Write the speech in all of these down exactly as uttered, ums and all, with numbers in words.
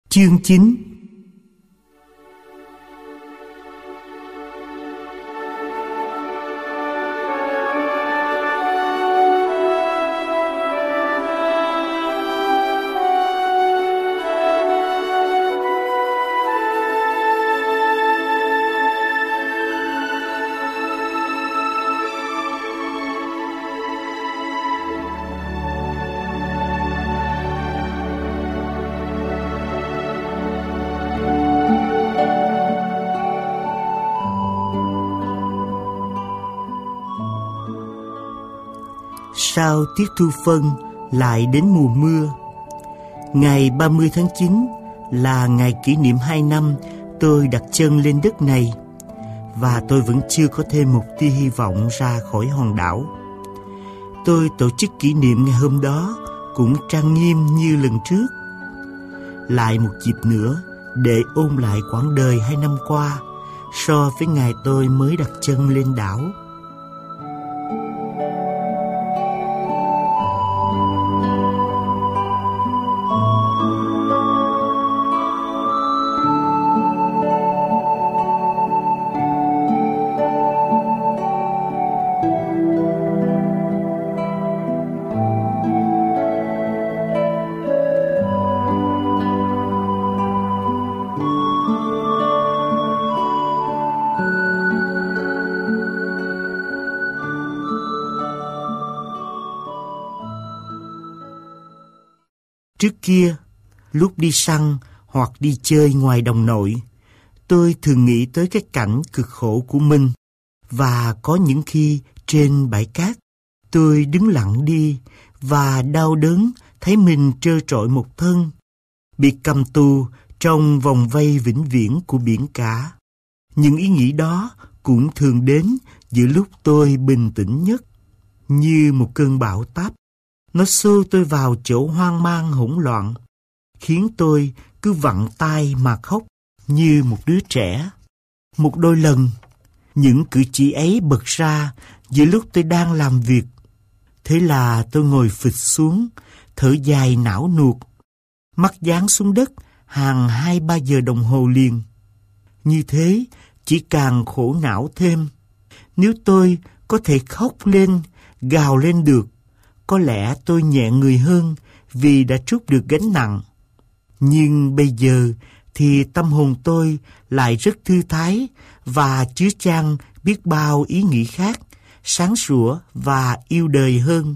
Chương chín. Sau tiết thu phân lại đến mùa mưa. Ngày ba mươi tháng chín là ngày kỷ niệm hai năm tôi đặt chân lên đất này, và tôi vẫn chưa có thêm một tia hy vọng ra khỏi hòn đảo. Tôi tổ chức kỷ niệm ngày hôm đó cũng trang nghiêm như lần trước. Lại một dịp nữa để ôn lại quãng đời hai năm qua so với ngày tôi mới đặt chân lên đảo. Trước kia, lúc đi săn hoặc đi chơi ngoài đồng nội, tôi thường nghĩ tới cái cảnh cực khổ của mình. Và có những khi trên bãi cát, tôi đứng lặng đi và đau đớn thấy mình trơ trọi một thân, bị cầm tù trong vòng vây vĩnh viễn của biển cả. Những ý nghĩ đó cũng thường đến giữa lúc tôi bình tĩnh nhất, như một cơn bão táp. Nó xô tôi vào chỗ hoang mang hỗn loạn, khiến tôi cứ vặn tay mà khóc như một đứa trẻ. Một đôi lần, những cử chỉ ấy bật ra giữa lúc tôi đang làm việc. Thế là tôi ngồi phịch xuống, thở dài não nuột, mắt dán xuống đất hàng hai ba giờ đồng hồ liền. Như thế chỉ càng khổ não thêm. Nếu tôi có thể khóc lên, gào lên được, có lẽ tôi nhẹ người hơn vì đã trút được gánh nặng. Nhưng bây giờ thì tâm hồn tôi lại rất thư thái và chứa chan biết bao ý nghĩ khác, sáng sủa và yêu đời hơn.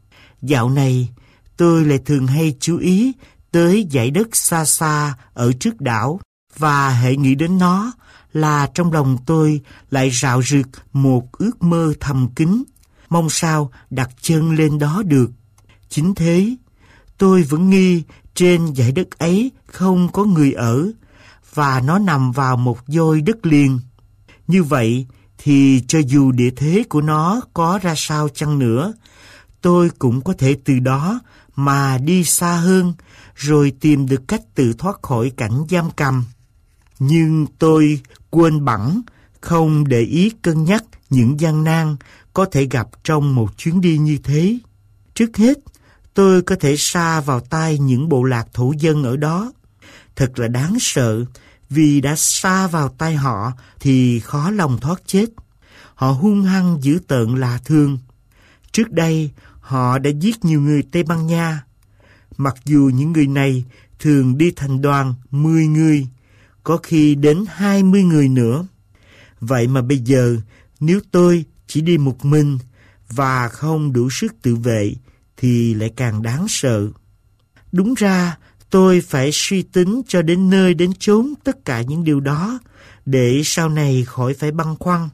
Dạo này tôi lại thường hay chú ý tới dải đất xa xa ở trước đảo, và hễ nghĩ đến nó là trong lòng tôi lại rạo rực một ước mơ thầm kín, mong sao đặt chân lên đó được. Chính thế, tôi vẫn nghi trên dải đất ấy không có người ở, và nó nằm vào một vôi đất liền. Như vậy thì cho dù địa thế của nó có ra sao chăng nữa, tôi cũng có thể từ đó mà đi xa hơn, rồi tìm được cách tự thoát khỏi cảnh giam cầm. Nhưng tôi quên bẵng không để ý cân nhắc những gian nan có thể gặp trong một chuyến đi như thế. Trước hết, tôi có thể sa vào tay những bộ lạc thổ dân ở đó. Thật là đáng sợ, vì đã sa vào tay họ thì khó lòng thoát chết. Họ hung hăng dữ tợn lạ thường. Trước đây, họ đã giết nhiều người Tây Ban Nha. Mặc dù những người này thường đi thành đoàn mười người, có khi đến hai mươi người nữa. Vậy mà bây giờ, nếu tôi chỉ đi một mình và không đủ sức tự vệ thì lại càng đáng sợ. Đúng ra, tôi phải suy tính cho đến nơi đến chốn tất cả những điều đó để sau này khỏi phải băn khoăn.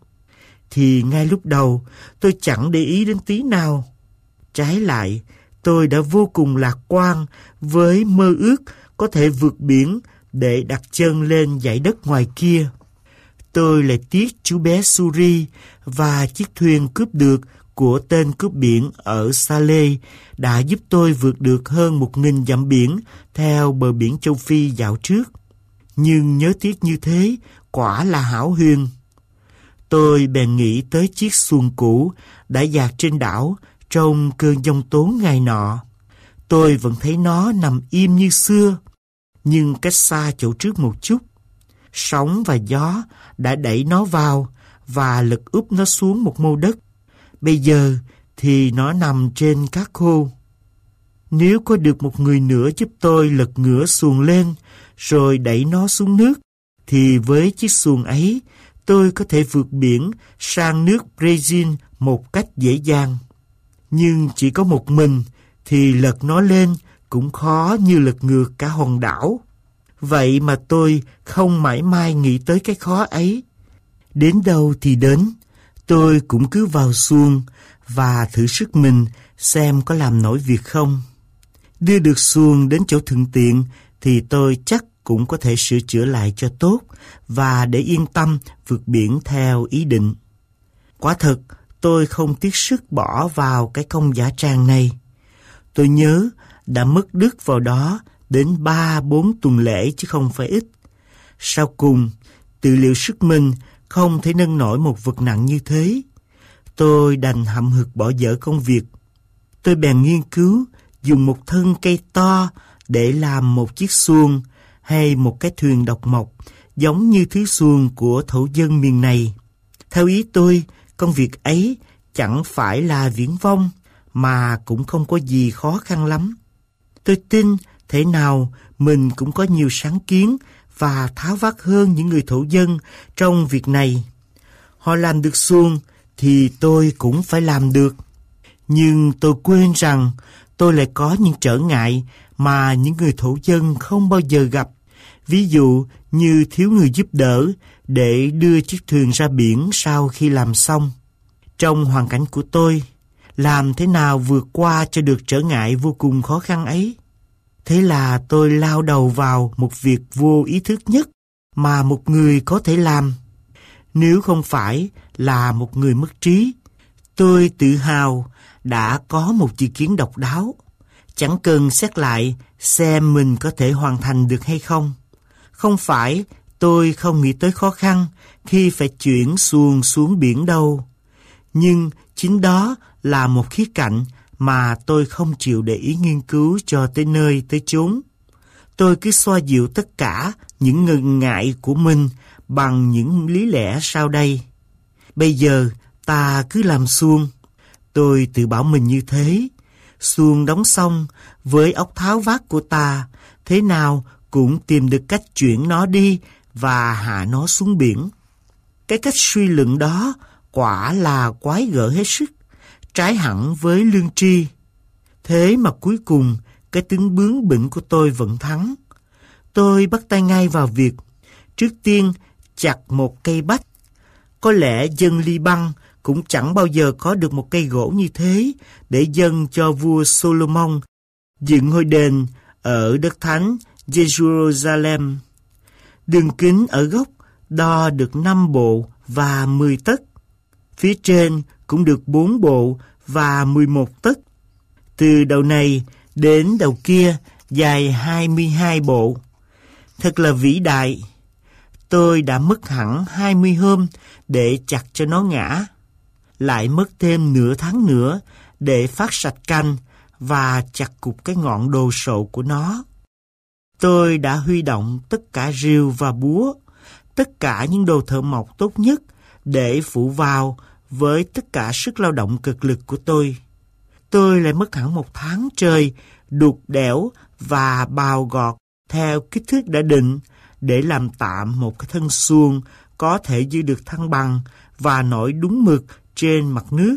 Thì ngay lúc đầu, tôi chẳng để ý đến tí nào. Trái lại, tôi đã vô cùng lạc quan với mơ ước có thể vượt biển để đặt chân lên dải đất ngoài kia. Tôi lại tiếc chú bé Suri và chiếc thuyền cướp được của tên cướp biển ở Salé đã giúp tôi vượt được hơn một nghìn dặm biển theo bờ biển châu Phi dạo trước. Nhưng nhớ tiếc như thế quả là hão huyền. Tôi bèn nghĩ tới chiếc xuồng cũ đã dạt trên đảo trong cơn giông tố ngày nọ. Tôi vẫn thấy nó nằm im như xưa. nhưng cách xa chỗ trước một chút. Sóng và gió đã đẩy nó vào và lật úp nó xuống một mô đất. Bây giờ thì nó nằm trên cát khô. Nếu có được một người nữa giúp tôi lật ngửa xuồng lên rồi đẩy nó xuống nước, thì với chiếc xuồng ấy tôi có thể vượt biển sang nước Brazil một cách dễ dàng. Nhưng chỉ có một mình thì lật nó lên cũng khó như lật ngược cả hòn đảo. Vậy mà tôi không mãi mai nghĩ tới cái khó ấy. Đến đâu thì đến, tôi cũng cứ vào xuồng và thử sức mình xem có làm nổi việc không. Đưa được xuồng đến chỗ thuận tiện thì tôi chắc cũng có thể sửa chữa lại cho tốt và để yên tâm vượt biển theo ý định. Quả thật, tôi không tiếc sức bỏ vào cái công dã tràng này. Tôi nhớ đã mất đức vào đó đến ba bốn tuần lễ chứ không phải ít. Sau cùng, tự liệu sức mình không thể nâng nổi một vật nặng như thế. Tôi đành hậm hực bỏ dở công việc. Tôi bèn nghiên cứu dùng một thân cây to để làm một chiếc xuồng hay một cái thuyền độc mộc giống như thứ xuồng của thổ dân miền này. Theo ý tôi, công việc ấy chẳng phải là viển vông mà cũng không có gì khó khăn lắm. Tôi tin thế nào mình cũng có nhiều sáng kiến và tháo vát hơn những người thổ dân trong việc này. Họ làm được xuồng thì tôi cũng phải làm được. Nhưng tôi quên rằng tôi lại có những trở ngại mà những người thổ dân không bao giờ gặp. Ví dụ như thiếu người giúp đỡ để đưa chiếc thuyền ra biển sau khi làm xong. Trong hoàn cảnh của tôi, làm thế nào vượt qua cho được trở ngại vô cùng khó khăn ấy? Thế là tôi lao đầu vào một việc vô ý thức nhất mà một người có thể làm. Nếu không phải là một người mất trí, tôi tự hào đã có một dự kiến độc đáo. Chẳng cần xét lại xem mình có thể hoàn thành được hay không. Không phải tôi không nghĩ tới khó khăn khi phải chuyển xuồng xuống biển đâu. Nhưng chính đó là một khía cạnh mà tôi không chịu để ý nghiên cứu cho tới nơi tới chốn. Tôi cứ xoa dịu tất cả những ngần ngại của mình bằng những lý lẽ sau đây. Bây giờ ta cứ làm xuồng. Tôi tự bảo mình như thế. Xuồng đóng xong với ốc tháo vát của ta, thế nào cũng tìm được cách chuyển nó đi và hạ nó xuống biển. Cái cách suy luận đó quả là quái gở hết sức, trái hẳn với lương tri. Thế mà cuối cùng cái tính bướng bỉnh của tôi vẫn thắng. Tôi bắt tay ngay vào việc. Trước tiên chặt một cây bách. Có lẽ dân Liban cũng chẳng bao giờ có được một cây gỗ như thế để dâng cho vua Solomon dựng ngôi đền ở đất thánh Jerusalem. Đường kính ở gốc đo được năm bộ và mười tấc. Phía trên cũng được bốn bộ và mười một tấc. Từ đầu này đến đầu kia dài hai mươi hai bộ. Thật là vĩ đại. Tôi đã mất hẳn hai mươi hôm để chặt cho nó ngã. Lại mất thêm nửa tháng nữa để phát sạch cành và chặt cục cái ngọn đồ sộ của nó. Tôi đã huy động tất cả rìu và búa, tất cả những đồ thợ mộc tốt nhất để phụ vào với tất cả sức lao động cực lực của tôi. Tôi lại mất hẳn một tháng trời đục đẽo và bào gọt theo kích thước đã định để làm tạm một cái thân xuồng có thể giữ được thăng bằng và nổi đúng mực trên mặt nước.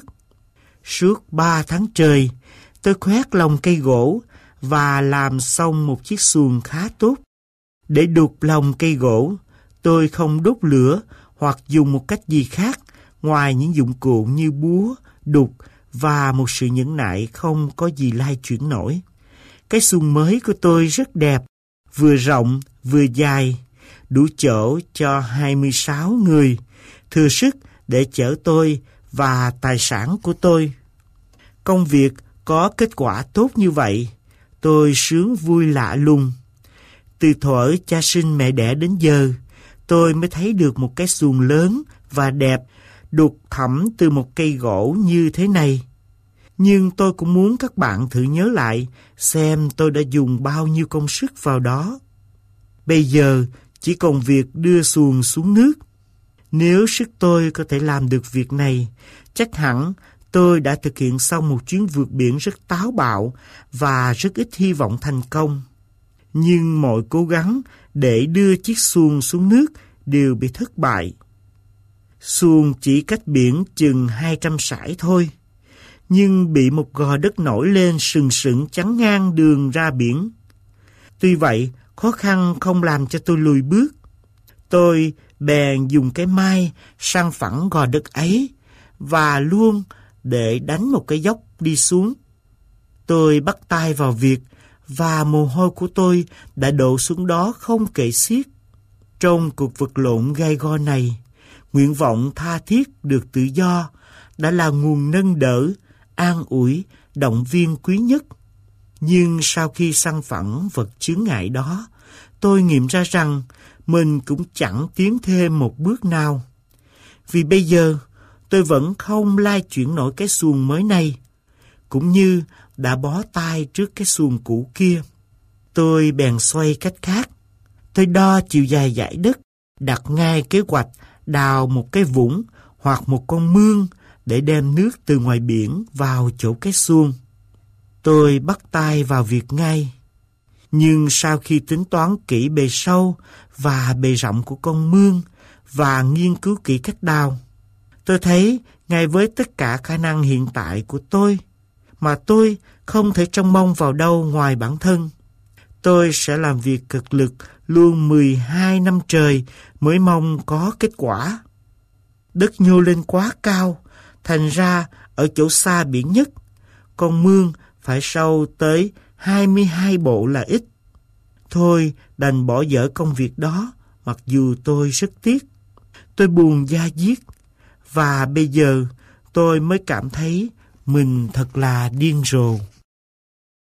Suốt ba tháng trời, tôi khoét lồng cây gỗ và làm xong một chiếc xuồng khá tốt. Để đục lồng cây gỗ, tôi không đốt lửa hoặc dùng một cách gì khác ngoài những dụng cụ như búa, đục và một sự nhẫn nại không có gì lai chuyển nổi. Cái xuồng mới của tôi rất đẹp, vừa rộng vừa dài, đủ chỗ cho hai mươi sáu người, thừa sức để chở tôi và tài sản của tôi. Công việc có kết quả tốt như vậy, tôi sướng vui lạ lùng. Từ thuở cha sinh mẹ đẻ đến giờ, tôi mới thấy được một cái xuồng lớn và đẹp đục thẳm từ một cây gỗ như thế này. Nhưng tôi cũng muốn các bạn thử nhớ lại xem tôi đã dùng bao nhiêu công sức vào đó. Bây giờ chỉ còn việc đưa xuồng xuống nước. Nếu sức tôi có thể làm được việc này, chắc hẳn tôi đã thực hiện xong một chuyến vượt biển rất táo bạo và rất ít hy vọng thành công. Nhưng mọi cố gắng để đưa chiếc xuồng xuống nước đều bị thất bại. Xuồng chỉ cách biển chừng hai trăm sải thôi, nhưng bị một gò đất nổi lên sừng sững chắn ngang đường ra biển. Tuy vậy, khó khăn không làm cho tôi lùi bước. Tôi bèn dùng cái mai sang phẳng gò đất ấy và luôn để đánh một cái dốc đi xuống. Tôi bắt tay vào việc và mồ hôi của tôi đã đổ xuống đó không kể xiết. Trong cuộc vật lộn gay go này, nguyện vọng tha thiết được tự do đã là nguồn nâng đỡ, an ủi, động viên quý nhất. Nhưng sau khi săn phẳng vật chướng ngại đó, tôi nghiệm ra rằng mình cũng chẳng tiến thêm một bước nào. Vì bây giờ tôi vẫn không lai chuyển nổi cái xuồng mới này, cũng như đã bó tay trước cái xuồng cũ kia. Tôi bèn xoay cách khác. Tôi đo chiều dài dải đất, đặt ngay kế hoạch đào một cái vũng hoặc một con mương để đem nước từ ngoài biển vào chỗ cái xuồng. Tôi bắt tay vào việc ngay. Nhưng sau khi tính toán kỹ bề sâu và bề rộng của con mương và nghiên cứu kỹ cách đào, tôi thấy ngay với tất cả khả năng hiện tại của tôi mà tôi không thể trông mong vào đâu ngoài bản thân. Tôi sẽ làm việc cực lực luôn mười hai năm trời mới mong có kết quả. Đất nhô lên quá cao, thành ra ở chỗ xa biển nhất, con mương phải sâu tới hai mươi hai bộ là ít. Thôi đành bỏ dở công việc đó, mặc dù tôi rất tiếc. Tôi buồn da diết, và bây giờ tôi mới cảm thấy mình thật là điên rồ.